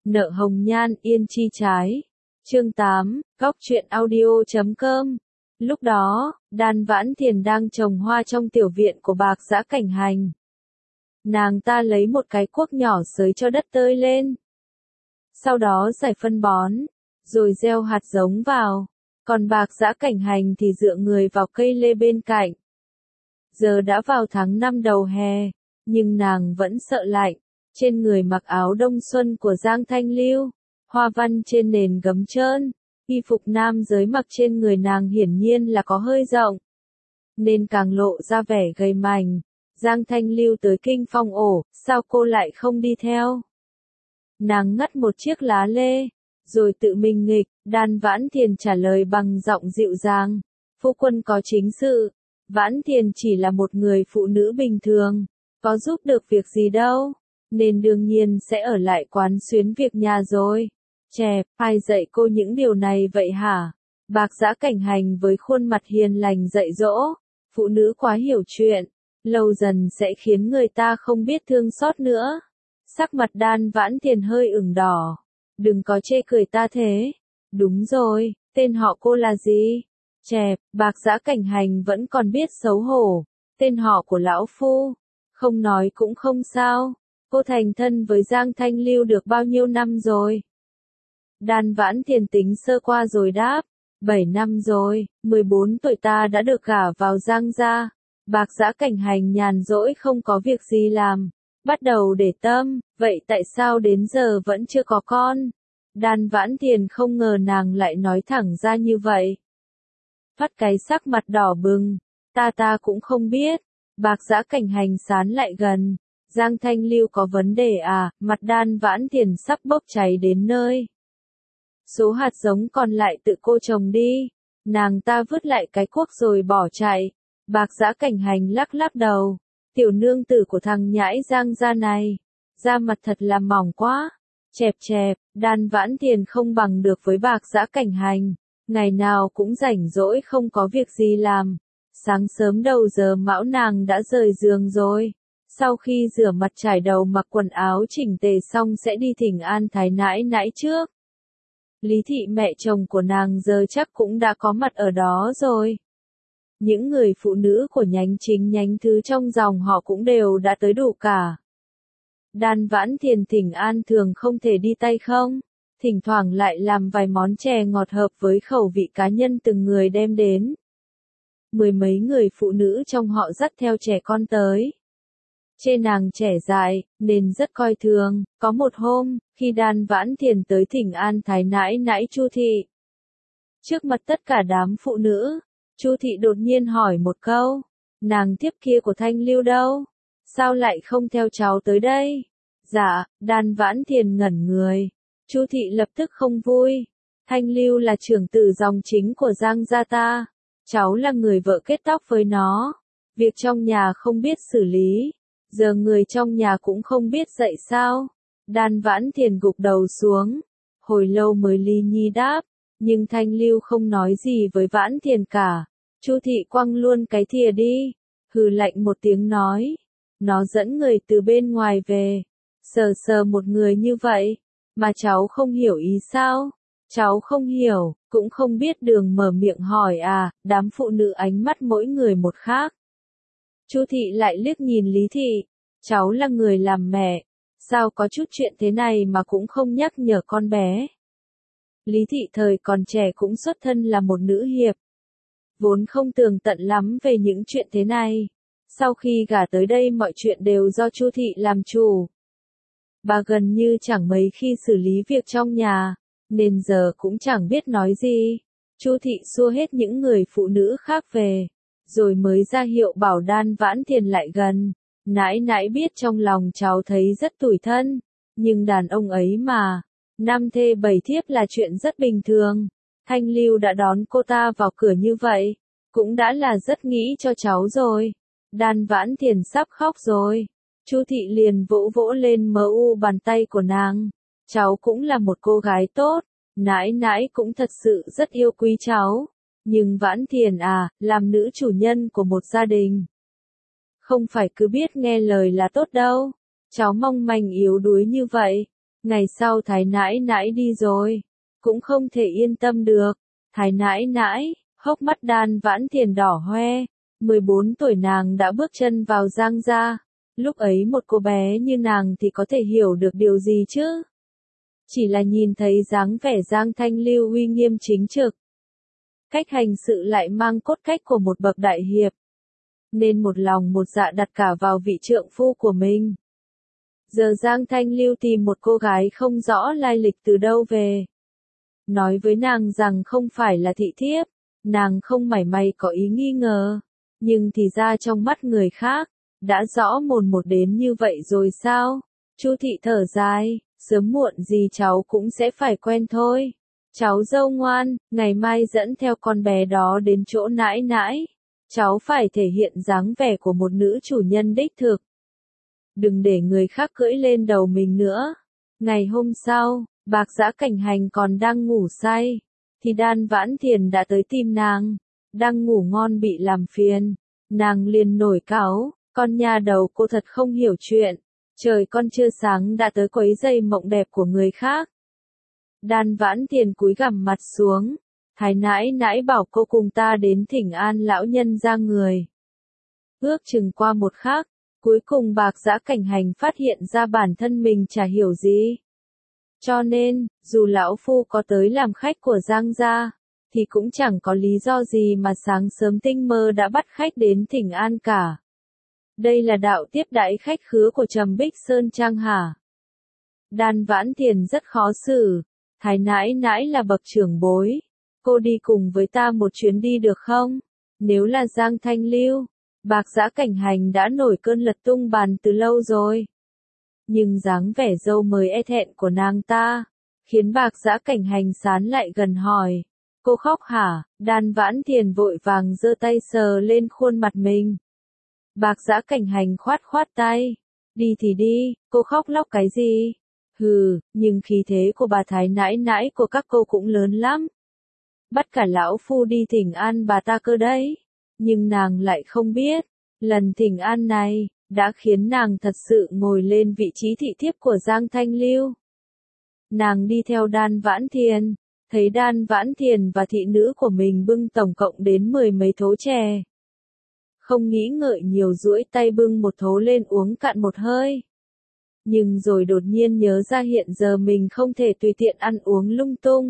Nợ hồng nhan yên chi trái. Chương 8, góc truyện audio.com. Lúc đó, Đan Vãn Thiền đang trồng hoa trong tiểu viện của Bạc Dã Cảnh Hành. Nàng ta lấy một cái cuốc nhỏ xới cho đất tơi lên. Sau đó rải phân bón, rồi gieo hạt giống vào. Còn Bạc Dã Cảnh Hành thì dựa người vào cây lê bên cạnh. Giờ đã vào tháng 5 đầu hè, nhưng nàng vẫn sợ lạnh. Trên người mặc áo đông xuân của Giang Thanh Lưu, hoa văn trên nền gấm trơn, y phục nam giới mặc trên người nàng hiển nhiên là có hơi rộng, nên càng lộ ra vẻ gầy mảnh. Giang Thanh Lưu tới Kinh Phong ổ, sao cô lại không đi theo? Nàng ngắt một chiếc lá lê, rồi tự mình nghịch. Đan Vãn Thiền trả lời bằng giọng dịu dàng, phu quân có chính sự, Vãn Thiền chỉ là một người phụ nữ bình thường, có giúp được việc gì đâu, nên đương nhiên sẽ ở lại quán xuyến việc nhà rồi. Chẹp, ai dạy cô những điều này vậy hả? Bạc Dã Cảnh Hành với khuôn mặt hiền lành dạy dỗ, phụ nữ quá hiểu chuyện, lâu dần sẽ khiến người ta không biết thương xót nữa. Sắc mặt Đan Vãn Thiền hơi ửng đỏ, đừng có chê cười ta thế. Đúng rồi, tên họ cô là gì? Chẹp, Bạc Dã Cảnh Hành vẫn còn biết xấu hổ, tên họ của lão phu, không nói cũng không sao. Cô thành thân với Giang Thanh Lưu được bao nhiêu năm rồi? Đan Vãn Thiền tính sơ qua rồi đáp, 7 năm rồi, 14 tuổi ta đã được gả vào Giang gia. Bạc Dã Cảnh Hành nhàn rỗi không có việc gì làm, bắt đầu để tâm, vậy tại sao đến giờ vẫn chưa có con? Đan Vãn Thiền không ngờ nàng lại nói thẳng ra như vậy. Phát cái sắc mặt đỏ bừng, ta cũng không biết. Bạc Dã Cảnh Hành sán lại gần. Giang Thanh Lưu có vấn đề à? Mặt Đan Vãn Thiền sắp bốc cháy đến nơi. Số hạt giống còn lại tự cô trồng đi. Nàng ta vứt lại cái cuốc rồi bỏ chạy. Bạc Dã Cảnh Hành lắc lắc đầu. Tiểu nương tử của thằng nhãi Giang gia này, da mặt thật là mỏng quá. Chẹp chẹp, Đan Vãn Thiền không bằng được với Bạc Dã Cảnh Hành. Ngày nào cũng rảnh rỗi không có việc gì làm. Sáng sớm đầu giờ mão nàng đã rời giường rồi. Sau khi rửa mặt trải đầu mặc quần áo chỉnh tề xong sẽ đi thỉnh an thái nãi nãi trước. Lý thị mẹ chồng của nàng giờ chắc cũng đã có mặt ở đó rồi. Những người phụ nữ của nhánh chính nhánh thứ trong dòng họ cũng đều đã tới đủ cả. Đan Vãn Thiền thỉnh an thường không thể đi tay không, thỉnh thoảng lại làm vài món chè ngọt hợp với khẩu vị cá nhân từng người đem đến. Mười mấy người phụ nữ trong họ dắt theo trẻ con tới. Chê nàng trẻ dại, nên rất coi thường. Có một hôm, khi Đan Vãn Thiền tới thỉnh an thái nãi nãi Chu thị, trước mặt tất cả đám phụ nữ, Chu thị đột nhiên hỏi một câu, nàng thiếp kia của Thanh Lưu đâu? Sao lại không theo cháu tới đây? Dạ, Đan Vãn Thiền ngẩn người. Chu thị lập tức không vui. Thanh Lưu là trưởng tử dòng chính của Giang gia ta. Cháu là người vợ kết tóc với nó. Việc trong nhà không biết xử lý. Giờ người trong nhà cũng không biết dạy sao. Đan Vãn Thiền gục đầu xuống. Hồi lâu mới ly nhi đáp. Nhưng Thanh Lưu không nói gì với Vãn Thiền cả. Chu thị quăng luôn cái thìa đi. Hừ lạnh một tiếng nói. Nó dẫn người từ bên ngoài về. Sờ sờ một người như vậy. Mà cháu không hiểu ý sao? Cháu không hiểu, cũng không biết đường mở miệng hỏi à? Đám phụ nữ ánh mắt mỗi người một khác. Chu thị lại liếc nhìn Lý thị. Cháu là người làm mẹ. Sao có chút chuyện thế này mà cũng không nhắc nhở con bé? Lý thị thời còn trẻ cũng xuất thân là một nữ hiệp. Vốn không tường tận lắm về những chuyện thế này. Sau khi gả tới đây mọi chuyện đều do Chu thị làm chủ. Bà gần như chẳng mấy khi xử lý việc trong nhà, nên giờ cũng chẳng biết nói gì. Chu thị xua hết những người phụ nữ khác về, rồi mới ra hiệu bảo Đan Vãn Thiền lại gần. Nãi nãi biết trong lòng cháu thấy rất tủi thân, nhưng đàn ông ấy mà, năm thê bảy thiếp là chuyện rất bình thường. Thanh Lưu đã đón cô ta vào cửa như vậy, cũng đã là rất nghĩ cho cháu rồi. Đan Vãn Thiền sắp khóc rồi. Chu thị liền vỗ vỗ lên bàn tay của nàng. Cháu cũng là một cô gái tốt, nãi nãi cũng thật sự rất yêu quý cháu. Nhưng Vãn Thiền à, làm nữ chủ nhân của một gia đình, không phải cứ biết nghe lời là tốt đâu. Cháu mong manh yếu đuối như vậy, Ngày sau Thái nãi nãi đi rồi, cũng không thể yên tâm được. Thái nãi nãi, hốc mắt Đan Vãn Thiền đỏ hoe, 14 tuổi nàng đã bước chân vào Giang gia. Lúc ấy một cô bé như nàng thì có thể hiểu được điều gì chứ? Chỉ là nhìn thấy dáng vẻ Giang Thanh Lưu uy nghiêm chính trực. Cách hành sự lại mang cốt cách của một bậc đại hiệp. Nên một lòng một dạ đặt cả vào vị trượng phu của mình. Giờ Giang Thanh Lưu tìm một cô gái không rõ lai lịch từ đâu về. Nói với nàng rằng không phải là thị thiếp, nàng không mảy may có ý nghi ngờ. Nhưng thì ra trong mắt người khác, đã rõ mồn một đến như vậy rồi sao? Chu thị thở dài, sớm muộn gì cháu cũng sẽ phải quen thôi. Cháu dâu ngoan, ngày mai dẫn theo con bé đó đến chỗ nãi nãi. Cháu phải thể hiện dáng vẻ của một nữ chủ nhân đích thực. Đừng để người khác cưỡi lên đầu mình nữa. Ngày hôm sau, Bạc Giã Cảnh Hành còn đang ngủ say, thì Đan Vãn Thiền đã tới tìm nàng. Đang ngủ ngon bị làm phiền, nàng liền nổi cáu, con nhà đầu cô thật không hiểu chuyện. Trời con chưa sáng đã tới quấy rầy mộng đẹp của người khác. Đan Vãn Thiền cúi gằm mặt xuống. Thái nãi nãi bảo cô cùng ta đến thỉnh an lão nhân ra người. Ước chừng qua một khắc, cuối cùng Bạc Giã Cảnh Hành phát hiện ra bản thân mình chả hiểu gì. Cho nên, dù lão phu có tới làm khách của Giang gia, thì cũng chẳng có lý do gì mà sáng sớm tinh mơ đã bắt khách đến thỉnh an cả. Đây là đạo tiếp đãi khách khứa của Trầm Bích Sơn Trang hả? Đan Vãn Thiền rất khó xử. Thái nãi nãi là bậc trưởng bối. Cô đi cùng với ta một chuyến đi được không? Nếu là Giang Thanh Lưu, Bạc Giã Cảnh Hành đã nổi cơn lật tung bàn từ lâu rồi. Nhưng dáng vẻ dâu mới e thẹn của nàng ta, khiến Bạc Giã Cảnh Hành sán lại gần hỏi. Cô khóc hả? Đan Vãn Thiền vội vàng giơ tay sờ lên khuôn mặt mình. Bạc Giã Cảnh Hành khoát khoát tay. Đi thì đi, cô khóc lóc cái gì? Hừ, nhưng khí thế của bà Thái nãi nãi của các cô cũng lớn lắm. Bắt cả lão phu đi thỉnh an bà ta cơ đấy. Nhưng nàng lại không biết, lần thỉnh an này, đã khiến nàng thật sự ngồi lên vị trí thị thiếp của Giang Thanh Lưu. Nàng đi theo Đan Vãn Thiền, thấy Đan Vãn Thiền và thị nữ của mình bưng tổng cộng đến 10 mấy thố chè. Không nghĩ ngợi nhiều duỗi tay bưng một thố lên uống cạn một hơi. Nhưng rồi đột nhiên nhớ ra hiện giờ mình không thể tùy tiện ăn uống lung tung.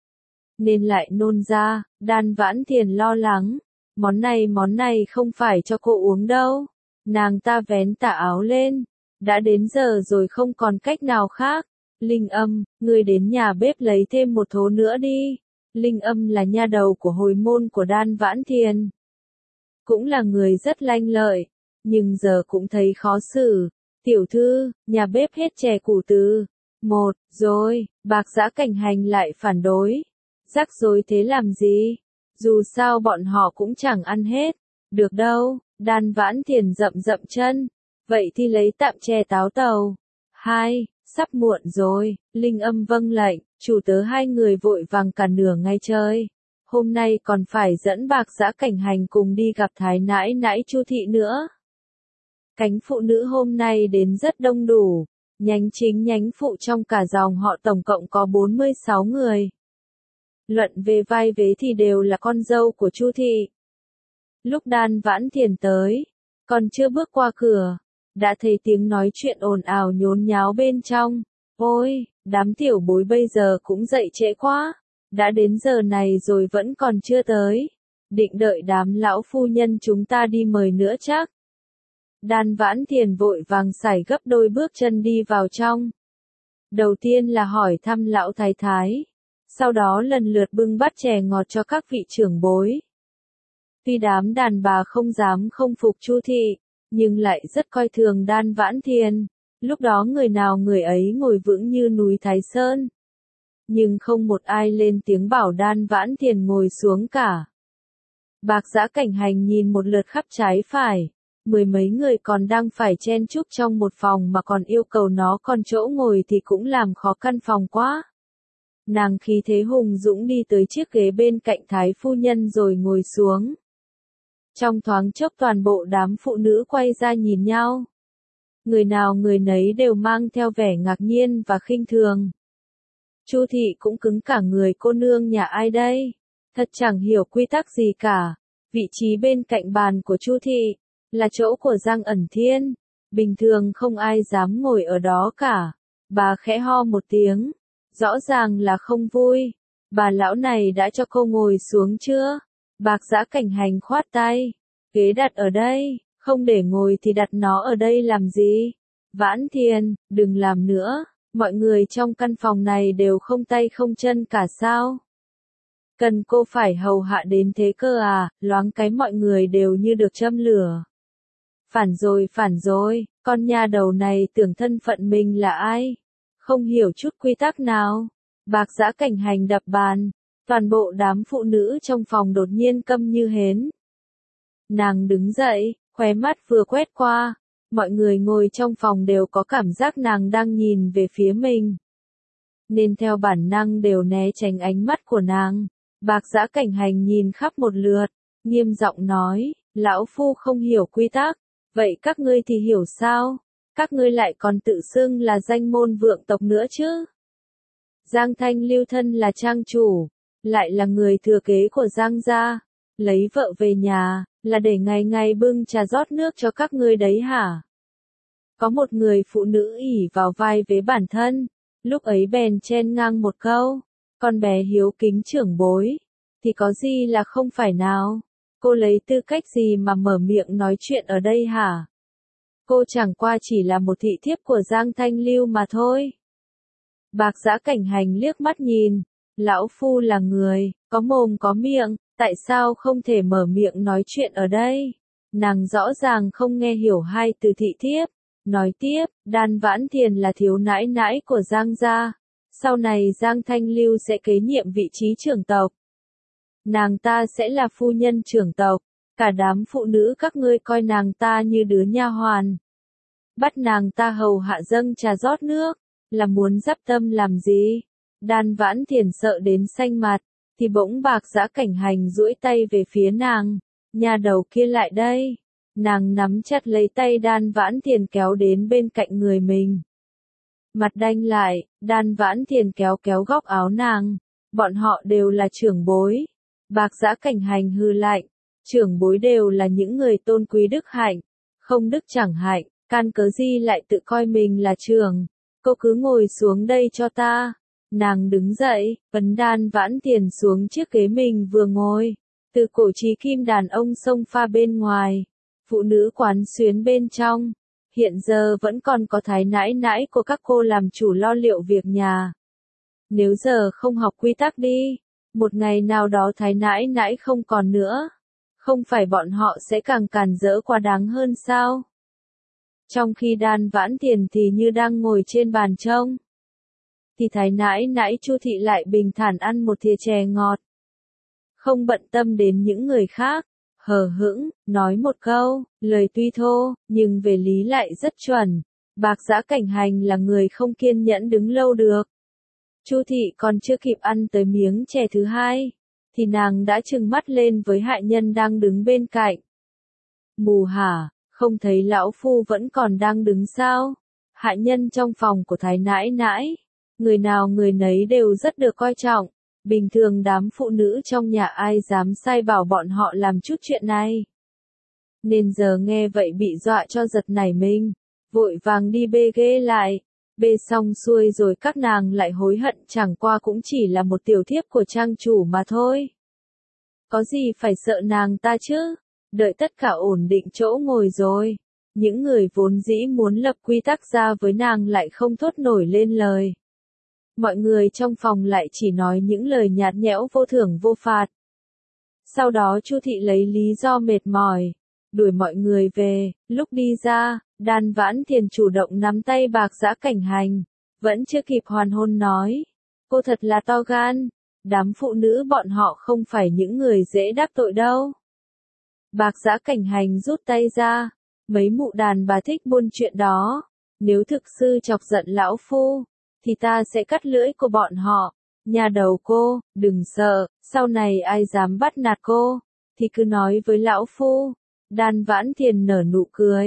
Nên lại nôn ra, Đan Vãn Thiền lo lắng. Món này không phải cho cô uống đâu. Nàng ta vén tà áo lên. Đã đến giờ rồi không còn cách nào khác. Linh Âm, ngươi đến nhà bếp lấy thêm một thố nữa đi. Linh Âm là nha đầu của hồi môn của Đan Vãn Thiền. Cũng là người rất lanh lợi. Nhưng giờ cũng thấy khó xử. Tiểu thư, nhà bếp hết chè củ từ. Một, rồi, Bạc Giã Cảnh Hành lại phản đối. Rắc rối thế làm gì? Dù sao bọn họ cũng chẳng ăn hết. Được đâu, Đan Vãn Thiền rậm rậm chân. Vậy thì lấy tạm chè táo tàu. 2. Sắp muộn rồi, Linh Âm vâng lệnh, chủ tớ hai người vội vàng cả nửa ngày chơi. Hôm nay còn phải dẫn Bạc Giã Cảnh Hành cùng đi gặp Thái nãi nãi Chu thị nữa. Cánh phụ nữ hôm nay đến rất đông đủ. Nhánh chính nhánh phụ trong cả dòng họ tổng cộng có 46 người. Luận về vai vế thì đều là con dâu của Chu thị. Lúc Đan Vãn Thiền tới, còn chưa bước qua cửa, đã thấy tiếng nói chuyện ồn ào nhốn nháo bên trong. Ôi, đám tiểu bối bây giờ cũng dậy trễ quá, đã đến giờ này rồi vẫn còn chưa tới. Định đợi đám lão phu nhân chúng ta đi mời nữa chắc. Đan Vãn Thiền vội vàng sải gấp đôi bước chân đi vào trong. Đầu tiên là hỏi thăm lão thái thái. Sau đó lần lượt bưng bát chè ngọt cho các vị trưởng bối. Tuy đám đàn bà không dám không phục Chu thị, nhưng lại rất coi thường Đan Vãn Thiền. Lúc đó người nào người ấy ngồi vững như núi Thái Sơn. Nhưng không một ai lên tiếng bảo Đan Vãn Thiền ngồi xuống cả. Bạc Giã Cảnh Hành nhìn một lượt khắp trái phải. 10 mấy người còn đang phải chen chúc trong một phòng mà còn yêu cầu nó còn chỗ ngồi thì cũng làm khó căn phòng quá. Nàng khí thế hùng dũng đi tới chiếc ghế bên cạnh Thái phu nhân rồi ngồi xuống. Trong thoáng chốc toàn bộ đám phụ nữ quay ra nhìn nhau. Người nào người nấy đều mang theo vẻ ngạc nhiên và khinh thường. Chu thị cũng cứng cả người, cô nương nhà ai đây? Thật chẳng hiểu quy tắc gì cả. Vị trí bên cạnh bàn của Chu thị là chỗ của Giang Ẩn Thiên. Bình thường không ai dám ngồi ở đó cả. Bà khẽ ho một tiếng. Rõ ràng là không vui. Bà lão này đã cho cô ngồi xuống chưa? Bạc Giã Cảnh Hành khoát tay. Ghế đặt ở đây, không để ngồi thì đặt nó ở đây làm gì? Vãn Thiên, đừng làm nữa. Mọi người trong căn phòng này đều không tay không chân cả sao? Cần cô phải hầu hạ đến thế cơ à? Loáng cái mọi người đều như được châm lửa. Phản rồi, con nha đầu này tưởng thân phận mình là ai? Không hiểu chút quy tắc nào. Bạc Giã Cảnh Hành đập bàn. Toàn bộ đám phụ nữ trong phòng đột nhiên câm như hến. Nàng đứng dậy, khóe mắt vừa quét qua. Mọi người ngồi trong phòng đều có cảm giác nàng đang nhìn về phía mình. Nên theo bản năng đều né tránh ánh mắt của nàng. Bạc Giã Cảnh Hành nhìn khắp một lượt, nghiêm giọng nói, lão phu không hiểu quy tắc, vậy các ngươi thì hiểu sao? Các ngươi lại còn tự xưng là danh môn vượng tộc nữa chứ? Giang Thanh Lưu thân là trang chủ, lại là người thừa kế của Giang gia, lấy vợ về nhà, là để ngày ngày bưng trà rót nước cho các ngươi đấy hả? Có một người phụ nữ ỷ vào vai vế bản thân, lúc ấy bèn chen ngang một câu, con bé hiếu kính trưởng bối, thì có gì là không phải nào? Cô lấy tư cách gì mà mở miệng nói chuyện ở đây hả? Cô chẳng qua chỉ là một thị thiếp của Giang Thanh Lưu mà thôi. Bạc Giã Cảnh Hành liếc mắt nhìn, lão phu là người, có mồm có miệng, tại sao không thể mở miệng nói chuyện ở đây? Nàng rõ ràng không nghe hiểu hai từ thị thiếp. Nói tiếp, Đan Vãn Thiền là thiếu nãi nãi của Giang gia. Sau này Giang Thanh Lưu sẽ kế nhiệm vị trí trưởng tộc. Nàng ta sẽ là phu nhân trưởng tộc. Cả đám phụ nữ các ngươi coi nàng ta như đứa nha hoàn. Bắt nàng ta hầu hạ dâng trà rót nước, là muốn dắp tâm làm gì? Đan Vãn Thiền sợ đến xanh mặt, thì bỗng Bạc Giã Cảnh Hành duỗi tay về phía nàng. Nhà đầu kia lại đây. Nàng nắm chặt lấy tay Đan Vãn Thiền kéo đến bên cạnh người mình. Mặt đanh lại, Đan Vãn Thiền kéo kéo góc áo nàng. Bọn họ đều là trưởng bối. Bạc Giã Cảnh Hành hừ lạnh. Trưởng bối đều là những người tôn quý đức hạnh. Không đức chẳng hạnh, can cớ gì lại tự coi mình là trưởng. Cô cứ ngồi xuống đây cho ta. Nàng đứng dậy, vấn Đan Vãn Thiền xuống chiếc ghế mình vừa ngồi. Từ cổ chí kim đàn ông xông pha bên ngoài. Phụ nữ quán xuyến bên trong. Hiện giờ vẫn còn có thái nãi nãi của các cô làm chủ lo liệu việc nhà. Nếu giờ không học quy tắc đi, một ngày nào đó thái nãi nãi không còn nữa. Không phải bọn họ sẽ càng càn rỡ quá đáng hơn sao? Trong khi Đan Vãn Thiền thì như đang ngồi trên bàn trông. Thì thái nãi nãi Chu thị lại bình thản ăn một thìa chè ngọt. Không bận tâm đến những người khác. Hờ hững, nói một câu, lời tuy thô, nhưng về lý lại rất chuẩn. Bạc Giã Cảnh Hành là người không kiên nhẫn đứng lâu được. Chu thị còn chưa kịp ăn tới miếng chè thứ hai, thì nàng đã trừng mắt lên với hạ nhân đang đứng bên cạnh. Mù hả, không thấy lão phu vẫn còn đang đứng sao? Hạ nhân trong phòng của thái nãi nãi, người nào người nấy đều rất được coi trọng. Bình thường đám phụ nữ trong nhà ai dám sai bảo bọn họ làm chút chuyện này. Nên giờ nghe vậy bị dọa cho giật nảy mình, vội vàng đi bê ghế lại. Bê xong xuôi rồi các nàng lại hối hận, chẳng qua cũng chỉ là một tiểu thiếp của trang chủ mà thôi. Có gì phải sợ nàng ta chứ? Đợi tất cả ổn định chỗ ngồi rồi. Những người vốn dĩ muốn lập quy tắc ra với nàng lại không thốt nổi lên lời. Mọi người trong phòng lại chỉ nói những lời nhạt nhẽo vô thưởng vô phạt. Sau đó Chu thị lấy lý do mệt mỏi, đuổi mọi người về. Lúc đi ra, Đan Vãn Thiền chủ động nắm tay Bạc Giã Cảnh Hành. Vẫn chưa kịp hoàn hôn nói. Cô thật là to gan. Đám phụ nữ bọn họ không phải những người dễ đắc tội đâu. Bạc Giã Cảnh Hành rút tay ra. Mấy mụ đàn bà thích buôn chuyện đó. Nếu thực sự chọc giận lão phu, thì ta sẽ cắt lưỡi của bọn họ. Nhà đầu cô, đừng sợ, sau này ai dám bắt nạt cô, thì cứ nói với lão phu. Đan Vãn Thiền nở nụ cười.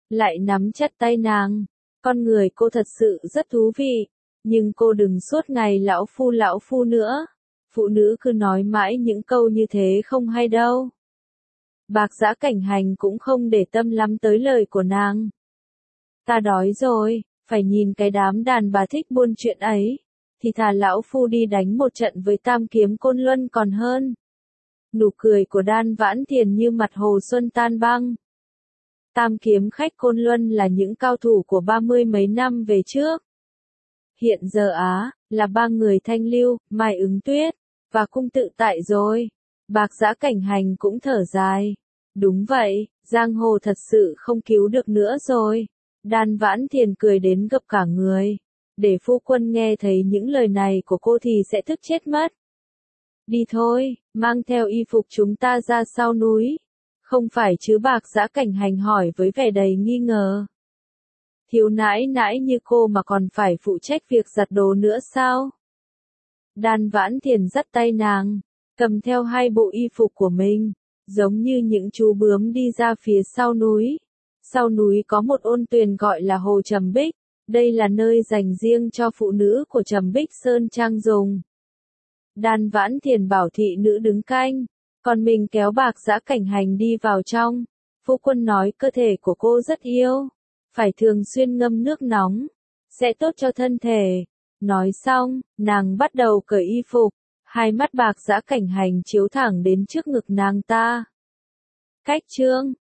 lại nắm chặt tay nàng. Con người cô thật sự rất thú vị, nhưng cô đừng suốt ngày lão phu nữa. Phụ nữ cứ nói mãi những câu như thế không hay đâu. Bạc Dã Cảnh Hành cũng không để tâm lắm tới lời của nàng. Ta đói rồi, phải nhìn cái đám đàn bà thích buôn chuyện ấy, thì thà lão phu đi đánh một trận với Tam Kiếm Côn Luân còn hơn. Nụ cười của Đan Vãn Thiền như mặt hồ xuân tan băng. Tam kiếm khách Côn Luân là những cao thủ của 30 mấy năm về trước. Hiện giờ là ba người Thanh Lưu, Mai Ứng Tuyết, và Cung Tự Tại rồi. Bạc Dã Cảnh Hành cũng thở dài. Đúng vậy, giang hồ thật sự không cứu được nữa rồi. Đan Vãn Thiền cười đến gập cả người. Để phu quân nghe thấy những lời này của cô thì sẽ tức chết mất. Đi thôi, mang theo y phục chúng ta ra sau núi. Không phải chứ, Bạc Dã Cảnh Hành hỏi với vẻ đầy nghi ngờ. Thiếu nãi nãi như cô mà còn phải phụ trách việc giặt đồ nữa sao? Đan Vãn Thiền dắt tay nàng, cầm theo hai bộ y phục của mình, giống như những chú bướm đi ra phía sau núi. Sau núi có một ôn tuyền gọi là Hồ Trầm Bích, đây là nơi dành riêng cho phụ nữ của Trầm Bích Sơn Trang dùng. Đan Vãn Thiền bảo thị nữ đứng canh, còn mình kéo Bạc Dã Cảnh Hành đi vào trong. Phu quân nói cơ thể của cô rất yếu, phải thường xuyên ngâm nước nóng, sẽ tốt cho thân thể. Nói xong, nàng bắt đầu cởi y phục, hai mắt Bạc Dã Cảnh Hành chiếu thẳng đến trước ngực nàng ta. Cách chương